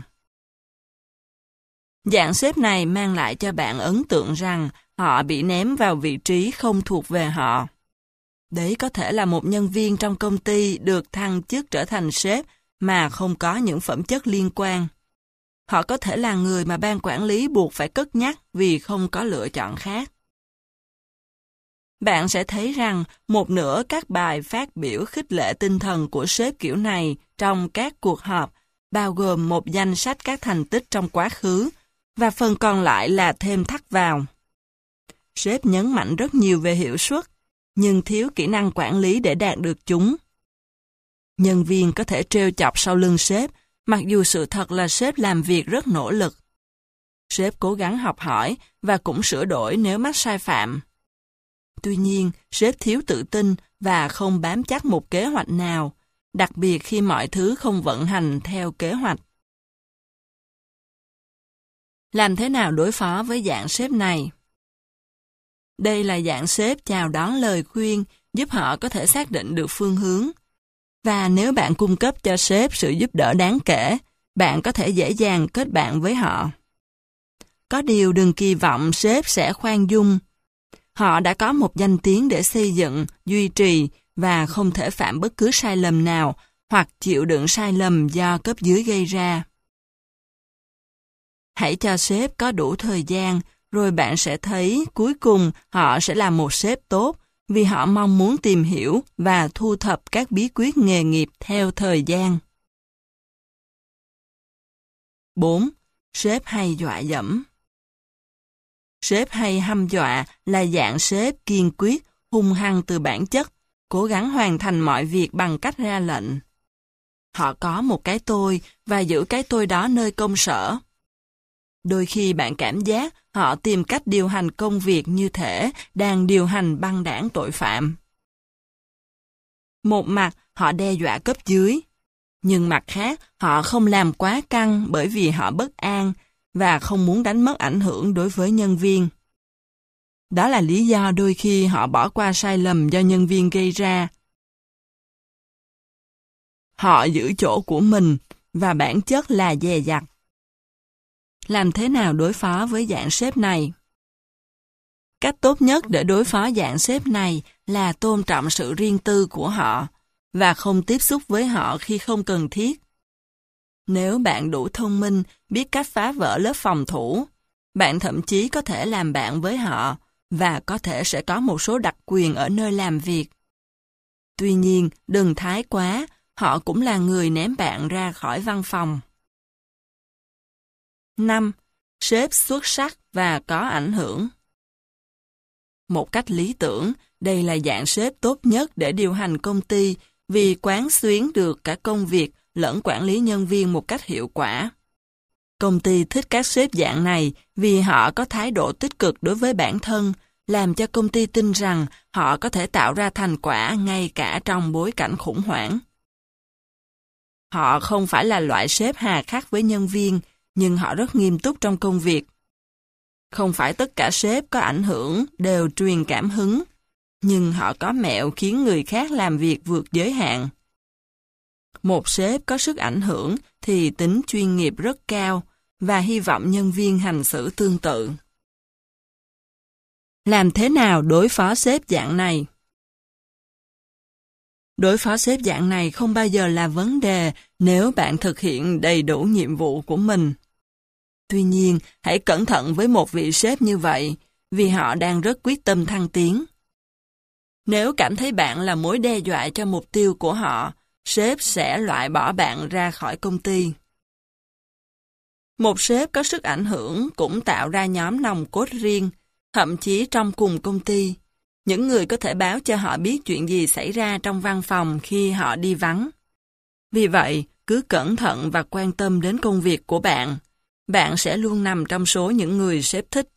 Dạng sếp này mang lại cho bạn ấn tượng rằng họ bị ném vào vị trí không thuộc về họ. Đấy có thể là một nhân viên trong công ty được thăng chức trở thành sếp mà không có những phẩm chất liên quan. Họ có thể là người mà ban quản lý buộc phải cất nhắc vì không có lựa chọn khác. Bạn sẽ thấy rằng một nửa các bài phát biểu khích lệ tinh thần của sếp kiểu này trong các cuộc họp bao gồm một danh sách các thành tích trong quá khứ, và phần còn lại là thêm thắt vào. Sếp nhấn mạnh rất nhiều về hiệu suất, nhưng thiếu kỹ năng quản lý để đạt được chúng. Nhân viên có thể trêu chọc sau lưng sếp, mặc dù sự thật là sếp làm việc rất nỗ lực. Sếp cố gắng học hỏi và cũng sửa đổi nếu mắc sai phạm. Tuy nhiên, sếp thiếu tự tin và không bám chắc một kế hoạch nào, đặc biệt khi mọi thứ không vận hành theo kế hoạch. Làm thế nào đối phó với dạng sếp này? Đây là dạng sếp chào đón lời khuyên, giúp họ có thể xác định được phương hướng. Và nếu bạn cung cấp cho sếp sự giúp đỡ đáng kể, bạn có thể dễ dàng kết bạn với họ. Có điều đừng kỳ vọng sếp sẽ khoan dung. Họ đã có một danh tiếng để xây dựng, duy trì và không thể phạm bất cứ sai lầm nào hoặc chịu đựng sai lầm do cấp dưới gây ra. Hãy cho sếp có đủ thời gian, rồi bạn sẽ thấy cuối cùng họ sẽ là một sếp tốt vì họ mong muốn tìm hiểu và thu thập các bí quyết nghề nghiệp theo thời gian. bốn. Sếp hay dọa dẫm. Sếp hay hăm dọa là dạng sếp kiên quyết, hung hăng từ bản chất, cố gắng hoàn thành mọi việc bằng cách ra lệnh. Họ có một cái tôi và giữ cái tôi đó nơi công sở. Đôi khi bạn cảm giác họ tìm cách điều hành công việc như thể đang điều hành băng đảng tội phạm. Một mặt họ đe dọa cấp dưới, nhưng mặt khác họ không làm quá căng bởi vì họ bất an và không muốn đánh mất ảnh hưởng đối với nhân viên. Đó là lý do đôi khi họ bỏ qua sai lầm do nhân viên gây ra. Họ giữ chỗ của mình và bản chất là dè dặt. Làm thế nào đối phó với dạng sếp này? Cách tốt nhất để đối phó dạng sếp này là tôn trọng sự riêng tư của họ và không tiếp xúc với họ khi không cần thiết. Nếu bạn đủ thông minh, biết cách phá vỡ lớp phòng thủ, bạn thậm chí có thể làm bạn với họ và có thể sẽ có một số đặc quyền ở nơi làm việc. Tuy nhiên, đừng thái quá, họ cũng là người ném bạn ra khỏi văn phòng. năm. Sếp xuất sắc và có ảnh hưởng. Một cách lý tưởng, đây là dạng sếp tốt nhất để điều hành công ty vì quán xuyến được cả công việc lẫn quản lý nhân viên một cách hiệu quả. Công ty thích các sếp dạng này vì họ có thái độ tích cực đối với bản thân, làm cho công ty tin rằng họ có thể tạo ra thành quả ngay cả trong bối cảnh khủng hoảng. Họ không phải là loại sếp hà khắc với nhân viên, nhưng họ rất nghiêm túc trong công việc. Không phải tất cả sếp có ảnh hưởng đều truyền cảm hứng, nhưng họ có mẹo khiến người khác làm việc vượt giới hạn. Một sếp có sức ảnh hưởng thì tính chuyên nghiệp rất cao và hy vọng nhân viên hành xử tương tự. Làm thế nào đối phó sếp dạng này? Đối phó sếp dạng này không bao giờ là vấn đề nếu bạn thực hiện đầy đủ nhiệm vụ của mình. Tuy nhiên, hãy cẩn thận với một vị sếp như vậy, vì họ đang rất quyết tâm thăng tiến. Nếu cảm thấy bạn là mối đe dọa cho mục tiêu của họ, sếp sẽ loại bỏ bạn ra khỏi công ty. Một sếp có sức ảnh hưởng cũng tạo ra nhóm nòng cốt riêng, thậm chí trong cùng công ty. Những người có thể báo cho họ biết chuyện gì xảy ra trong văn phòng khi họ đi vắng. Vì vậy, cứ cẩn thận và quan tâm đến công việc của bạn. Bạn sẽ luôn nằm trong số những người sếp thích.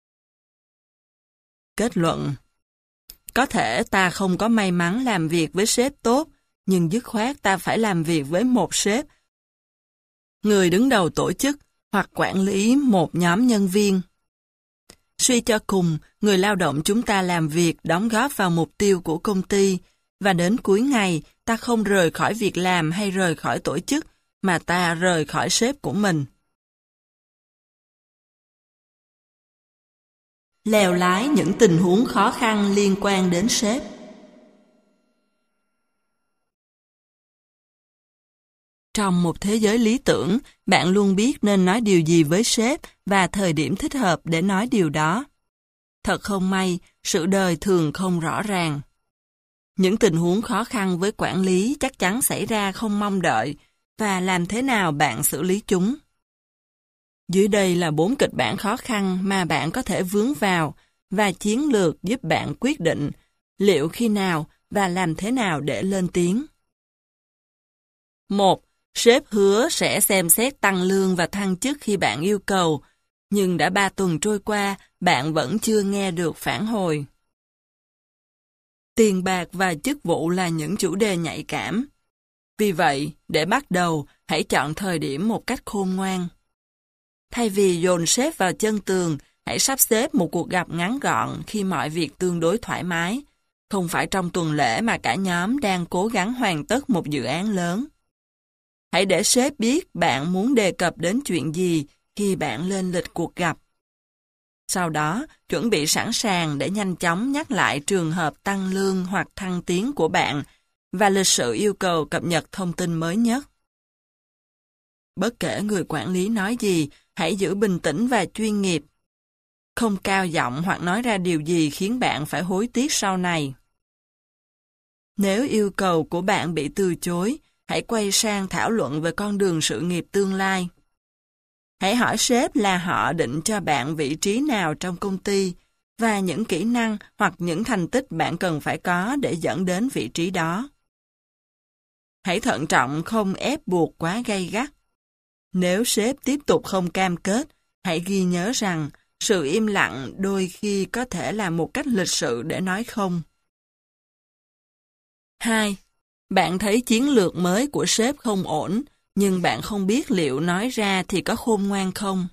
Kết luận: có thể ta không có may mắn làm việc với sếp tốt, nhưng dứt khoát ta phải làm việc với một sếp, người đứng đầu tổ chức hoặc quản lý một nhóm nhân viên. Suy cho cùng, người lao động chúng ta làm việc đóng góp vào mục tiêu của công ty, và đến cuối ngày ta không rời khỏi việc làm hay rời khỏi tổ chức, mà ta rời khỏi sếp của mình. Lèo lái những tình huống khó khăn liên quan đến sếp. Trong một thế giới lý tưởng, bạn luôn biết nên nói điều gì với sếp và thời điểm thích hợp để nói điều đó. Thật không may, sự đời thường không rõ ràng. Những tình huống khó khăn với quản lý chắc chắn xảy ra không mong đợi, và làm thế nào bạn xử lý chúng? Dưới đây là bốn kịch bản khó khăn mà bạn có thể vướng vào và chiến lược giúp bạn quyết định liệu khi nào và làm thế nào để lên tiếng. một. Sếp hứa sẽ xem xét tăng lương và thăng chức khi bạn yêu cầu, nhưng đã ba tuần trôi qua, bạn vẫn chưa nghe được phản hồi. Tiền bạc và chức vụ là những chủ đề nhạy cảm. Vì vậy, để bắt đầu, hãy chọn thời điểm một cách khôn ngoan. Thay vì dồn sếp vào chân tường, hãy sắp xếp một cuộc gặp ngắn gọn khi mọi việc tương đối thoải mái, không phải trong tuần lễ mà cả nhóm đang cố gắng hoàn tất một dự án lớn. Hãy để sếp biết bạn muốn đề cập đến chuyện gì khi bạn lên lịch cuộc gặp. Sau đó, chuẩn bị sẵn sàng để nhanh chóng nhắc lại trường hợp tăng lương hoặc thăng tiến của bạn và lịch sự yêu cầu cập nhật thông tin mới nhất. Bất kể người quản lý nói gì, hãy giữ bình tĩnh và chuyên nghiệp. Không cao giọng hoặc nói ra điều gì khiến bạn phải hối tiếc sau này. Nếu yêu cầu của bạn bị từ chối, hãy quay sang thảo luận về con đường sự nghiệp tương lai. Hãy hỏi sếp là họ định cho bạn vị trí nào trong công ty và những kỹ năng hoặc những thành tích bạn cần phải có để dẫn đến vị trí đó. Hãy thận trọng không ép buộc quá gay gắt. Nếu sếp tiếp tục không cam kết, hãy ghi nhớ rằng sự im lặng đôi khi có thể là một cách lịch sự để nói không. hai. Bạn thấy chiến lược mới của sếp không ổn, nhưng bạn không biết liệu nói ra thì có khôn ngoan không.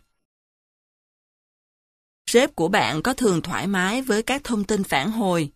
Sếp của bạn có thường thoải mái với các thông tin phản hồi,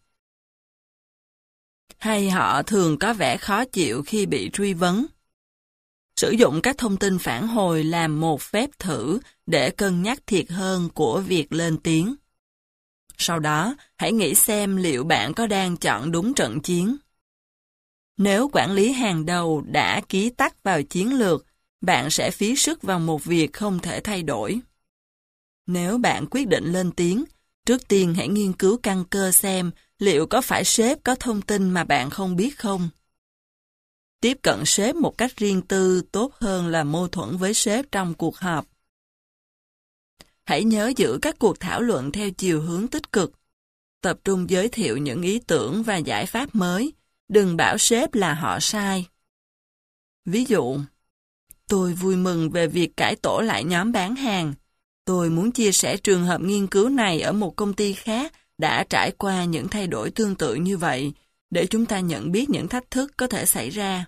hay họ thường có vẻ khó chịu khi bị truy vấn. Sử dụng các thông tin phản hồi làm một phép thử để cân nhắc thiệt hơn của việc lên tiếng. Sau đó, hãy nghĩ xem liệu bạn có đang chọn đúng trận chiến. Nếu quản lý hàng đầu đã ký tắt vào chiến lược, bạn sẽ phí sức vào một việc không thể thay đổi. Nếu bạn quyết định lên tiếng, trước tiên hãy nghiên cứu căn cơ xem liệu có phải sếp có thông tin mà bạn không biết không. Tiếp cận sếp một cách riêng tư tốt hơn là mâu thuẫn với sếp trong cuộc họp. Hãy nhớ giữ các cuộc thảo luận theo chiều hướng tích cực. Tập trung giới thiệu những ý tưởng và giải pháp mới. Đừng bảo sếp là họ sai. Ví dụ, tôi vui mừng về việc cải tổ lại nhóm bán hàng. Tôi muốn chia sẻ trường hợp nghiên cứu này ở một công ty khác đã trải qua những thay đổi tương tự như vậy, để chúng ta nhận biết những thách thức có thể xảy ra.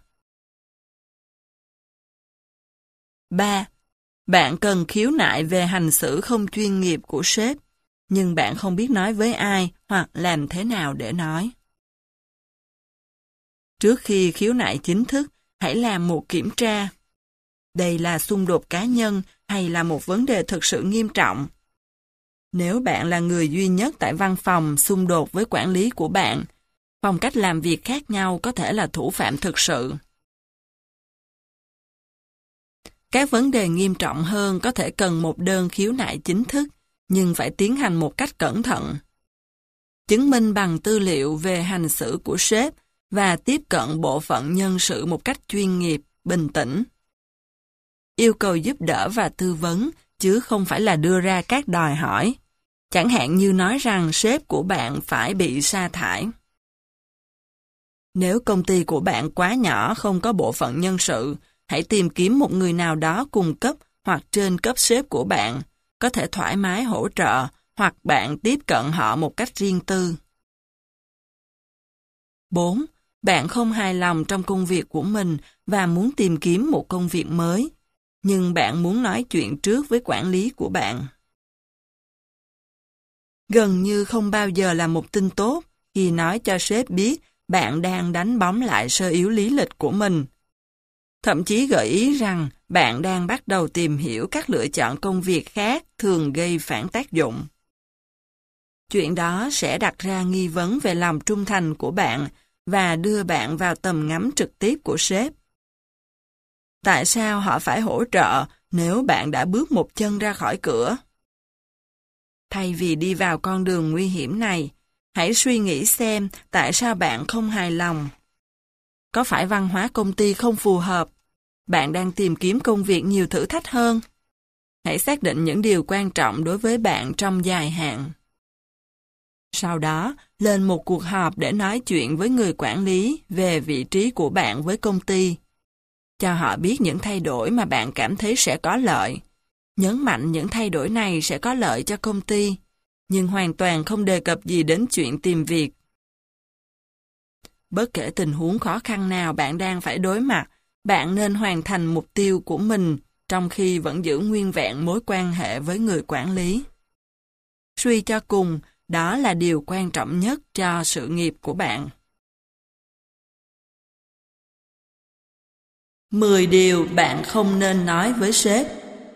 ba. Bạn cần khiếu nại về hành xử không chuyên nghiệp của sếp, nhưng bạn không biết nói với ai hoặc làm thế nào để nói. Trước khi khiếu nại chính thức, hãy làm một kiểm tra. Đây là xung đột cá nhân hay là một vấn đề thực sự nghiêm trọng? Nếu bạn là người duy nhất tại văn phòng xung đột với quản lý của bạn, phong cách làm việc khác nhau có thể là thủ phạm thực sự. Các vấn đề nghiêm trọng hơn có thể cần một đơn khiếu nại chính thức, nhưng phải tiến hành một cách cẩn thận. Chứng minh bằng tư liệu về hành xử của sếp và tiếp cận bộ phận nhân sự một cách chuyên nghiệp, bình tĩnh. Yêu cầu giúp đỡ và tư vấn, chứ không phải là đưa ra các đòi hỏi. Chẳng hạn như nói rằng sếp của bạn phải bị sa thải. Nếu công ty của bạn quá nhỏ không có bộ phận nhân sự, hãy tìm kiếm một người nào đó cùng cấp hoặc trên cấp sếp của bạn, có thể thoải mái hỗ trợ hoặc bạn tiếp cận họ một cách riêng tư. bốn. Bạn không hài lòng trong công việc của mình và muốn tìm kiếm một công việc mới, nhưng bạn muốn nói chuyện trước với quản lý của bạn. Gần như không bao giờ là một tin tốt khi nói cho sếp biết bạn đang đánh bóng lại sơ yếu lý lịch của mình. Thậm chí gợi ý rằng bạn đang bắt đầu tìm hiểu các lựa chọn công việc khác thường gây phản tác dụng. Chuyện đó sẽ đặt ra nghi vấn về lòng trung thành của bạn và đưa bạn vào tầm ngắm trực tiếp của sếp. Tại sao họ phải hỗ trợ nếu bạn đã bước một chân ra khỏi cửa? Thay vì đi vào con đường nguy hiểm này, hãy suy nghĩ xem tại sao bạn không hài lòng. Có phải văn hóa công ty không phù hợp? Bạn đang tìm kiếm công việc nhiều thử thách hơn? Hãy xác định những điều quan trọng đối với bạn trong dài hạn. Sau đó, lên một cuộc họp để nói chuyện với người quản lý về vị trí của bạn với công ty. Cho họ biết những thay đổi mà bạn cảm thấy sẽ có lợi. Nhấn mạnh những thay đổi này sẽ có lợi cho công ty, nhưng hoàn toàn không đề cập gì đến chuyện tìm việc. Bất kể tình huống khó khăn nào bạn đang phải đối mặt, bạn nên hoàn thành mục tiêu của mình trong khi vẫn giữ nguyên vẹn mối quan hệ với người quản lý. Suy cho cùng, đó là điều quan trọng nhất cho sự nghiệp của bạn. mười điều bạn không nên nói với sếp.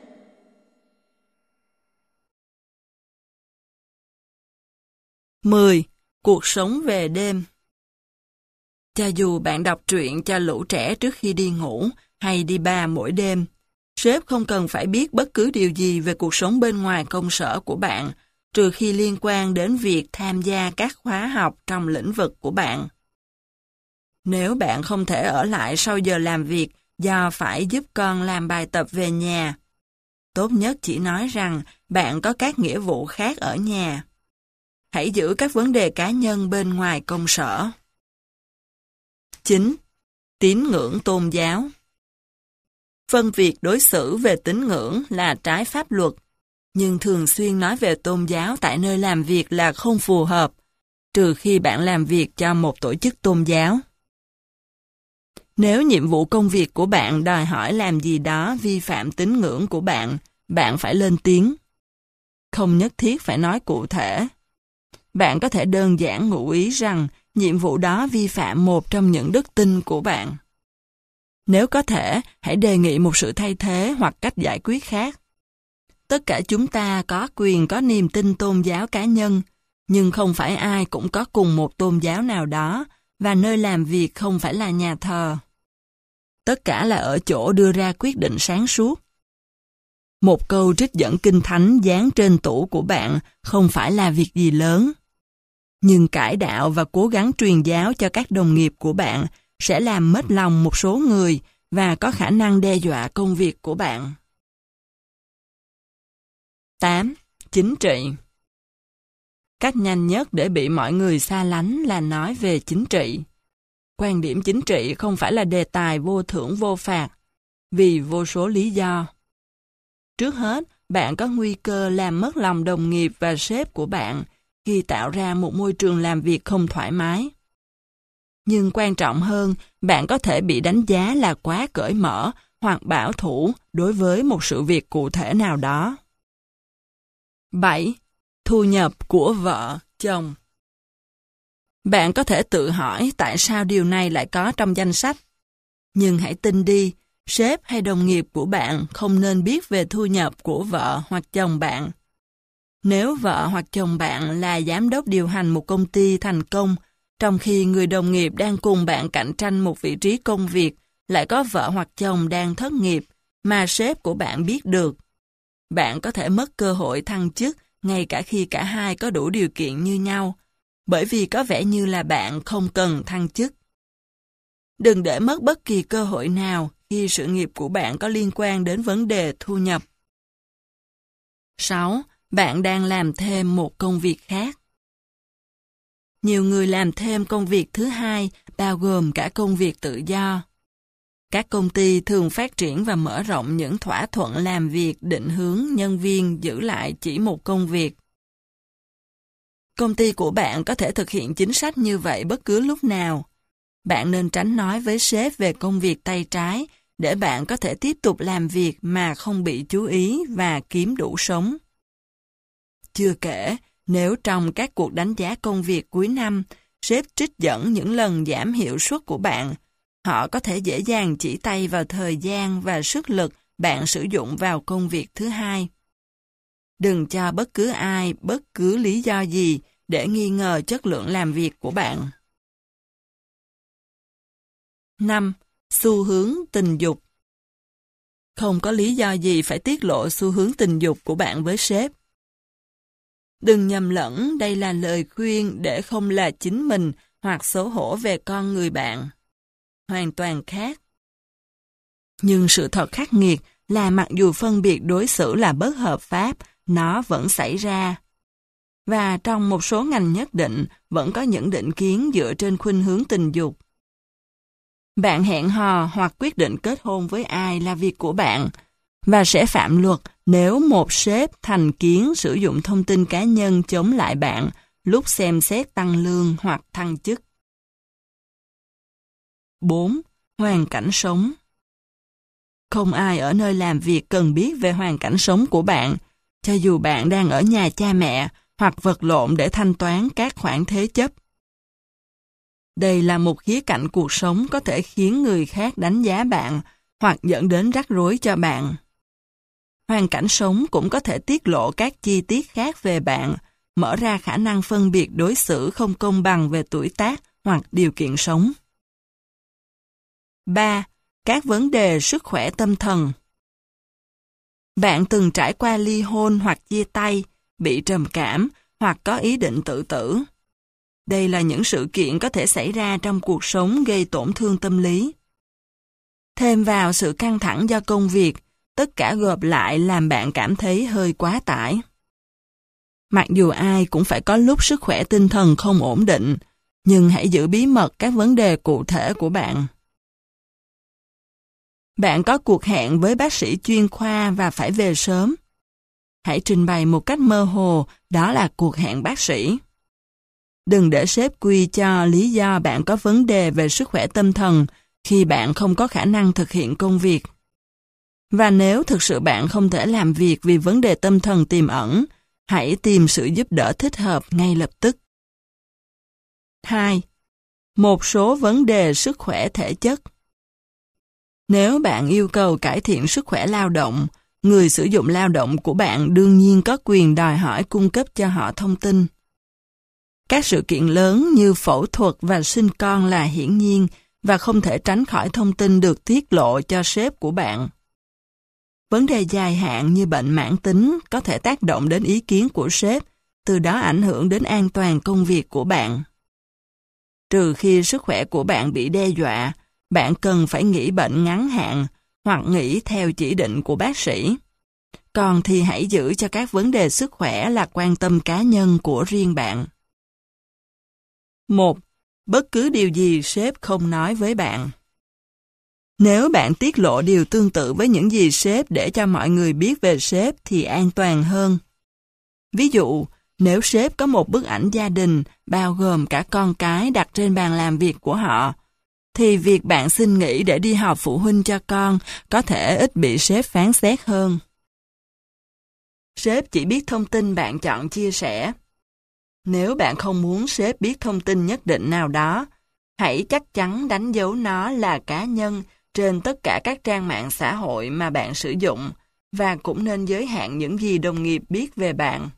mười. Cuộc sống về đêm. Cho dù bạn đọc truyện cho lũ trẻ trước khi đi ngủ hay đi bar mỗi đêm, sếp không cần phải biết bất cứ điều gì về cuộc sống bên ngoài công sở của bạn, trừ khi liên quan đến việc tham gia các khóa học trong lĩnh vực của bạn. Nếu bạn không thể ở lại sau giờ làm việc do phải giúp con làm bài tập về nhà, tốt nhất chỉ nói rằng bạn có các nghĩa vụ khác ở nhà. Hãy giữ các vấn đề cá nhân bên ngoài công sở. chín. Tín ngưỡng tôn giáo. Phân biệt đối xử về tín ngưỡng là trái pháp luật, nhưng thường xuyên nói về tôn giáo tại nơi làm việc là không phù hợp, trừ khi bạn làm việc cho một tổ chức tôn giáo. Nếu nhiệm vụ công việc của bạn đòi hỏi làm gì đó vi phạm tín ngưỡng của bạn, bạn phải lên tiếng. Không nhất thiết phải nói cụ thể. Bạn có thể đơn giản ngụ ý rằng nhiệm vụ đó vi phạm một trong những đức tin của bạn. Nếu có thể, hãy đề nghị một sự thay thế hoặc cách giải quyết khác. Tất cả chúng ta có quyền có niềm tin tôn giáo cá nhân, Nhưng không phải ai cũng có cùng một tôn giáo nào đó, và nơi làm việc không phải là nhà thờ. Tất cả là ở chỗ đưa ra quyết định sáng suốt. Một câu trích dẫn kinh thánh dán trên tủ của bạn không phải là việc gì lớn. Nhưng cải đạo và cố gắng truyền giáo cho các đồng nghiệp của bạn sẽ làm mất lòng một số người và có khả năng đe dọa công việc của bạn. tám. Chính trị. Cách nhanh nhất để bị mọi người xa lánh là nói về chính trị. Quan điểm chính trị không phải là đề tài vô thưởng vô phạt, vì vô số lý do. Trước hết, bạn có nguy cơ làm mất lòng đồng nghiệp và sếp của bạn khi tạo ra một môi trường làm việc không thoải mái. Nhưng quan trọng hơn, bạn có thể bị đánh giá là quá cởi mở hoặc bảo thủ đối với một sự việc cụ thể nào đó. bảy. Thu nhập của vợ, chồng. Bạn có thể tự hỏi tại sao điều này lại có trong danh sách. Nhưng hãy tin đi, sếp hay đồng nghiệp của bạn không nên biết về thu nhập của vợ hoặc chồng bạn. Nếu vợ hoặc chồng bạn là giám đốc điều hành một công ty thành công, trong khi người đồng nghiệp đang cùng bạn cạnh tranh một vị trí công việc, lại có vợ hoặc chồng đang thất nghiệp, mà sếp của bạn biết được, bạn có thể mất cơ hội thăng chức ngay cả khi cả hai có đủ điều kiện như nhau, bởi vì có vẻ như là bạn không cần thăng chức. Đừng để mất bất kỳ cơ hội nào khi sự nghiệp của bạn có liên quan đến vấn đề thu nhập. sáu. Bạn đang làm thêm một công việc khác. Nhiều người làm thêm công việc thứ hai, bao gồm cả công việc tự do. Các công ty thường phát triển và mở rộng những thỏa thuận làm việc định hướng nhân viên giữ lại chỉ một công việc. Công ty của bạn có thể thực hiện chính sách như vậy bất cứ lúc nào. Bạn nên tránh nói với sếp về công việc tay trái để bạn có thể tiếp tục làm việc mà không bị chú ý và kiếm đủ sống. Chưa kể, nếu trong các cuộc đánh giá công việc cuối năm, sếp trích dẫn những lần giảm hiệu suất của bạn, họ có thể dễ dàng chỉ tay vào thời gian và sức lực bạn sử dụng vào công việc thứ hai. Đừng cho bất cứ ai, bất cứ lý do gì để nghi ngờ chất lượng làm việc của bạn. năm. Xu hướng tình dục. Không có lý do gì phải tiết lộ xu hướng tình dục của bạn với sếp. Đừng nhầm lẫn đây là lời khuyên để không là chính mình hoặc xấu hổ về con người bạn. Hoàn toàn khác. Nhưng sự thật khắc nghiệt là mặc dù phân biệt đối xử là bất hợp pháp, nó vẫn xảy ra. Và trong một số ngành nhất định, vẫn có những định kiến dựa trên khuynh hướng tình dục. Bạn hẹn hò hoặc quyết định kết hôn với ai là việc của bạn, và sẽ phạm luật nếu một sếp thành kiến sử dụng thông tin cá nhân chống lại bạn lúc xem xét tăng lương hoặc thăng chức. bốn. Hoàn cảnh sống. Không ai ở nơi làm việc cần biết về hoàn cảnh sống của bạn, cho dù bạn đang ở nhà cha mẹ hoặc vật lộn để thanh toán các khoản thế chấp. Đây là một khía cạnh cuộc sống có thể khiến người khác đánh giá bạn hoặc dẫn đến rắc rối cho bạn. Hoàn cảnh sống cũng có thể tiết lộ các chi tiết khác về bạn, mở ra khả năng phân biệt đối xử không công bằng về tuổi tác hoặc điều kiện sống. ba. Các vấn đề sức khỏe tâm thần. Bạn từng trải qua ly hôn hoặc chia tay, bị trầm cảm hoặc có ý định tự tử. Đây là những sự kiện có thể xảy ra trong cuộc sống gây tổn thương tâm lý. Thêm vào sự căng thẳng do công việc, tất cả gộp lại làm bạn cảm thấy hơi quá tải. Mặc dù ai cũng phải có lúc sức khỏe tinh thần không ổn định, nhưng hãy giữ bí mật các vấn đề cụ thể của bạn. Bạn có cuộc hẹn với bác sĩ chuyên khoa và phải về sớm. Hãy trình bày một cách mơ hồ đó là cuộc hẹn bác sĩ. Đừng để sếp quy cho lý do bạn có vấn đề về sức khỏe tâm thần khi bạn không có khả năng thực hiện công việc. Và nếu thực sự bạn không thể làm việc vì vấn đề tâm thần tiềm ẩn, hãy tìm sự giúp đỡ thích hợp ngay lập tức. hai. Một số vấn đề sức khỏe thể chất. Nếu bạn yêu cầu cải thiện sức khỏe lao động, người sử dụng lao động của bạn đương nhiên có quyền đòi hỏi cung cấp cho họ thông tin. Các sự kiện lớn như phẫu thuật và sinh con là hiển nhiên và không thể tránh khỏi thông tin được tiết lộ cho sếp của bạn. Vấn đề dài hạn như bệnh mãn tính có thể tác động đến ý kiến của sếp, từ đó ảnh hưởng đến an toàn công việc của bạn. Trừ khi sức khỏe của bạn bị đe dọa, bạn cần phải nghỉ bệnh ngắn hạn hoặc nghỉ theo chỉ định của bác sĩ. Còn thì hãy giữ cho các vấn đề sức khỏe là quan tâm cá nhân của riêng bạn. một. Bất cứ điều gì sếp không nói với bạn. Nếu bạn tiết lộ điều tương tự với những gì sếp để cho mọi người biết về sếp thì an toàn hơn. Ví dụ, nếu sếp có một bức ảnh gia đình bao gồm cả con cái đặt trên bàn làm việc của họ, thì việc bạn xin nghỉ để đi họp phụ huynh cho con có thể ít bị sếp phán xét hơn. Sếp chỉ biết thông tin bạn chọn chia sẻ. Nếu bạn không muốn sếp biết thông tin nhất định nào đó, hãy chắc chắn đánh dấu nó là cá nhân trên tất cả các trang mạng xã hội mà bạn sử dụng và cũng nên giới hạn những gì đồng nghiệp biết về bạn.